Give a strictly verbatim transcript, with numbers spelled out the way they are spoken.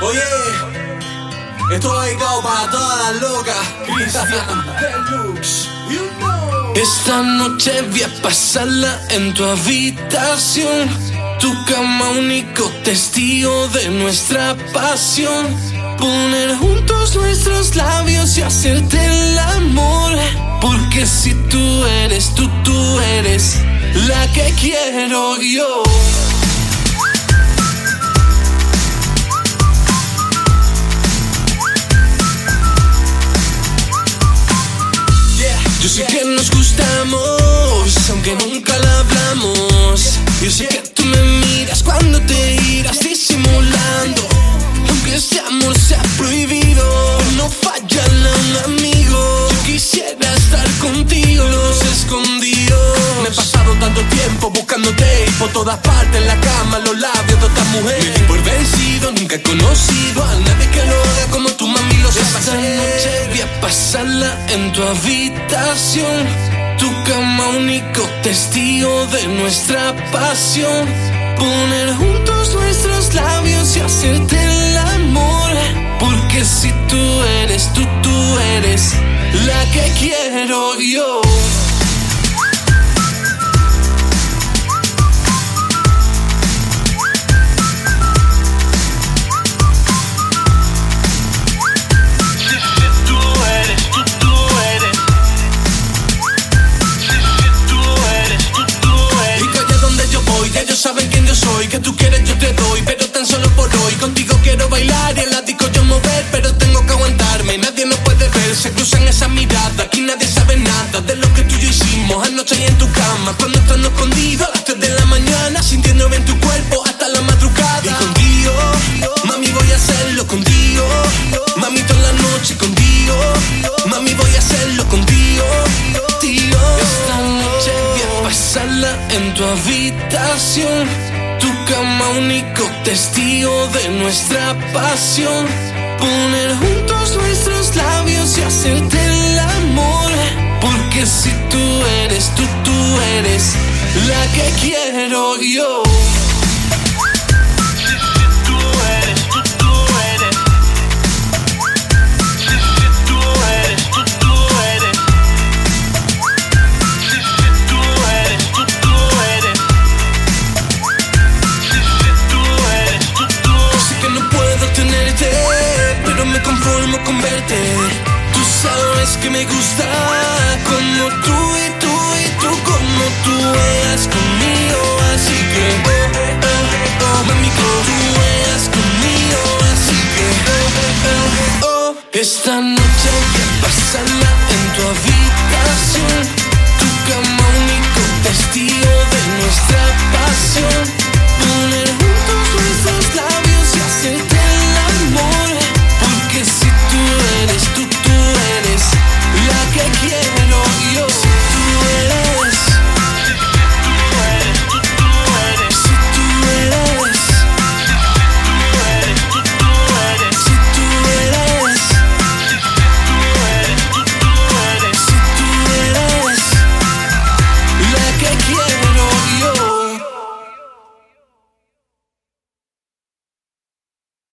Oye, esto va dedicado para todas las locas. Cristian Deluxe, you know. Esta noche voy a pasarla en tu habitación, tu cama único testigo de nuestra pasión. Poner juntos nuestros labios y hacerte el amor. Porque si tú eres tú, tú eres la que quiero yo. Yo sé que nos gustamos, aunque nunca la hablamos. Yo sé que tú me miras cuando te irás disimulando. Aunque este amor sea prohibido, no fallan a un amigo. Yo quisiera estar contigo, los escondidos. Me he pasado tanto tiempo buscándote y por todas partes en la cama, los labios de otra mujer. Me di por vencido, nunca he conocido a nadie que lo haga como tú, mami, lo sabes. Esta noche voy a pasarla en tu habitación, tu cama único testigo de nuestra pasión. Poner juntos nuestros labios y hacerte el amor. Porque si tú eres tú, tú eres la que quiero yo. Saben quién yo soy, que tú quieres yo te doy, pero tan solo por hoy. Contigo quiero bailar y en la disco yo mover, pero tengo que aguantarme, nadie nos puede ver. Se cruzan esas miradas, aquí nadie sabe nada de lo que tú y yo hicimos anoche ahí en tu cama. Cuando estamos escondidos a las tres de la mañana, sintiendo bien tu cuerpo hasta la madrugada. Y contigo, mami, voy a hacerlo contigo. Mami, toda la noche contigo. Mami, voy a hacerlo contigo, tío. Esta noche voy a pasarla en tu habitación, tu cama único testigo de nuestra pasión. Poner juntos nuestros labios y hacerte el amor. Porque si tú eres tú, tú eres la que quiero yo. Pero me conformo con verte. Tú sabes que me gusta como tú y tú y tú como tú eras conmigo. Así que oh, oh, oh, mami, como tú eras conmigo. Así que oh, oh, oh. Esta noche voy a pasarla en tu habitación, tu cama único testigo de nuestra pasión.